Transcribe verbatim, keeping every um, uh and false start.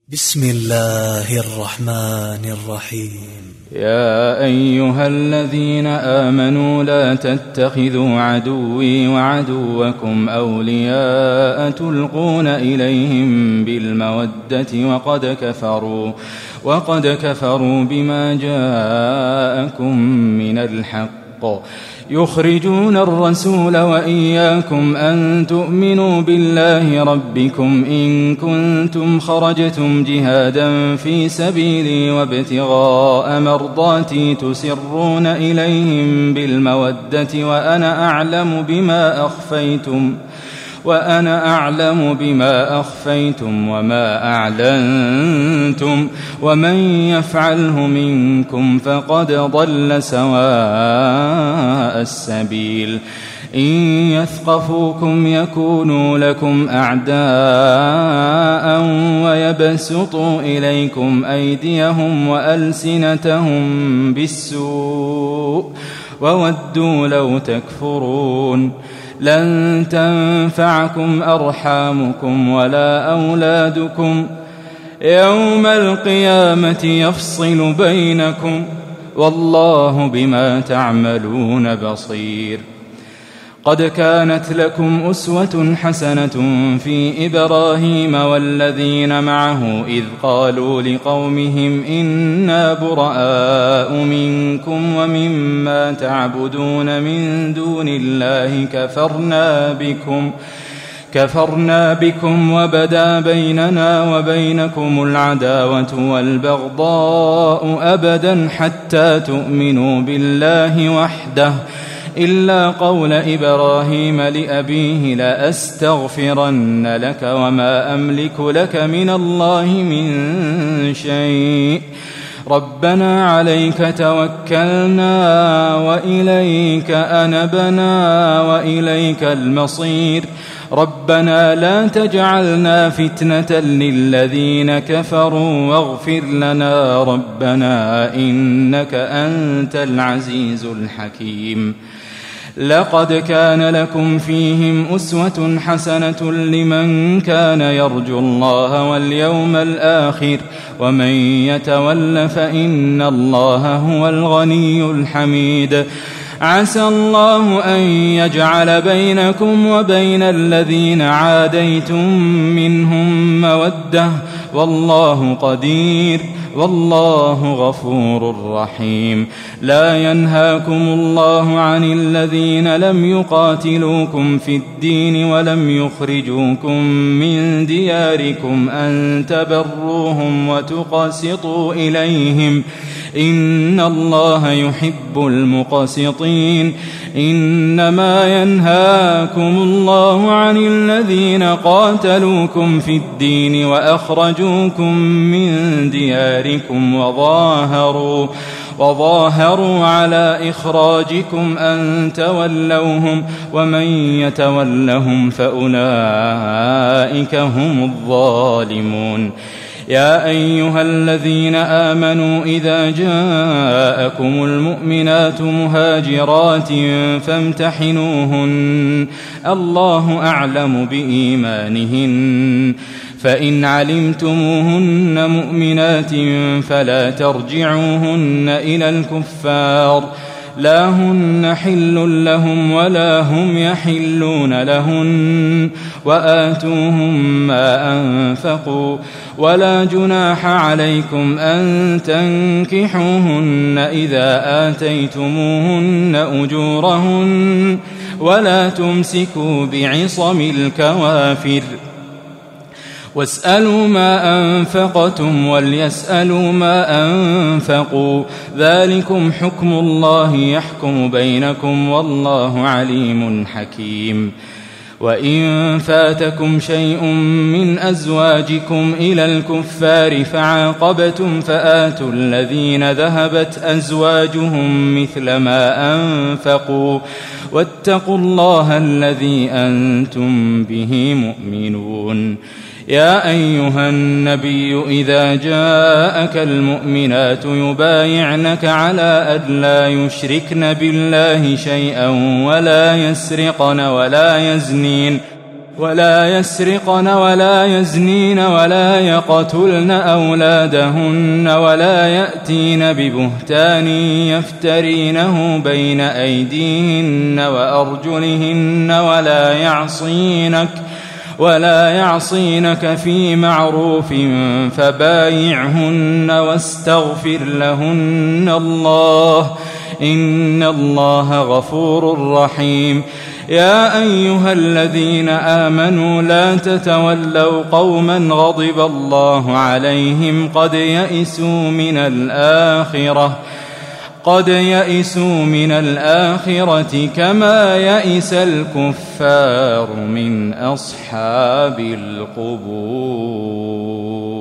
بسم الله الرحمن الرحيم. يا أيها الذين آمنوا لا تتخذوا عدوي وعدوكم أولياء تلقون إليهم بالمودة وقد كفروا وقد كفروا بما جاءكم من الحق يخرجون الرسول وإياكم أن تؤمنوا بالله ربكم إن كنتم خرجتم جهادا في سبيلي وابتغاء مرضاتي تسرون إليهم بالمودة وأنا أعلم بما أخفيتم وأنا أعلم بما أخفيتم وما أعلنتم ومن يفعله منكم فقد ضل سواء السبيل إن يثقفوكم يكونوا لكم أعداء ويبسطوا إليكم أيديهم وألسنتهم بالسوء وودوا لو تكفرون لن تنفعكم أرحامكم ولا أولادكم يوم القيامة يفصل بينكم والله بما تعملون بصير. قد كانت لكم أسوة حسنة في إبراهيم والذين معه إذ قالوا لقومهم إنا براء منكم ومما تعبدون من دون الله كفرنا بكم كفرنا بكم وبدا بيننا وبينكم العداوة والبغضاء أبدا حتى تؤمنوا بالله وحده إلا قول إبراهيم لأبيه لأستغفرن لك وما أملك لك من الله من شيء ربنا عليك توكلنا وإليك أنبنا وإليك المصير ربنا لا تجعلنا فتنة للذين كفروا واغفر لنا ربنا إنك أنت العزيز الحكيم. لقد كان لكم فيهم أسوة حسنة لمن كان يرجو الله واليوم الآخر ومن يتول فإن الله هو الغني الحميد. عسى الله أن يجعل بينكم وبين الذين عاديتم منهم مودة والله قدير والله غفور رحيم. لا ينهاكم الله عن الذين لم يقاتلوكم في الدين ولم يخرجوكم من دياركم أن تبروهم وتقسطوا إليهم إن الله يحب المقسطين. إنما ينهاكم الله عن الذين قاتلوكم في الدين وأخرجوكم من دياركم وظاهروا وظاهروا على إخراجكم أن تولوهم ومن يتولهم فأولئك هم الظالمون. يا أيها الذين آمنوا إذا جاءكم المؤمنات مهاجرات فامتحنوهن الله أعلم بإيمانهن فإن علمتموهن مؤمنات فلا ترجعوهن إلى الكفار لا هن حل لهم ولا هم يحلون لهن وآتوهم ما أنفقوا ولا جناح عليكم أن تنكحوهن إذا آتيتموهن أجورهن ولا تمسكوا بعصم الكوافر واسألوا ما أنفقتم وليسألوا ما أنفقوا ذلكم حكم الله يحكم بينكم والله عليم حكيم. وإن فاتكم شيء من أزواجكم إلى الكفار فعاقبتم فآتوا الذين ذهبت أزواجهم مثل ما أنفقوا واتقوا الله الذي أنتم به مؤمنون. يا أيها النبي إذا جاءك المؤمنات يبايعنك على أن لا يشركن بالله شيئا ولا يسرقن ولا يزنين ولا يسرقن ولا يزنين ولا يقتلن أولادهن ولا يأتين ببهتان يفترينه بين أيديهن وأرجلهن ولا يعصينك ولا يعصينك في معروف فبايعهن واستغفر لهن الله إن الله غفور رحيم. يا أيها الذين آمنوا لا تتولوا قوما غضب الله عليهم قد يئسوا من الآخرة قد يئسوا من الآخرة كما يئس الكفار من أصحاب القبور.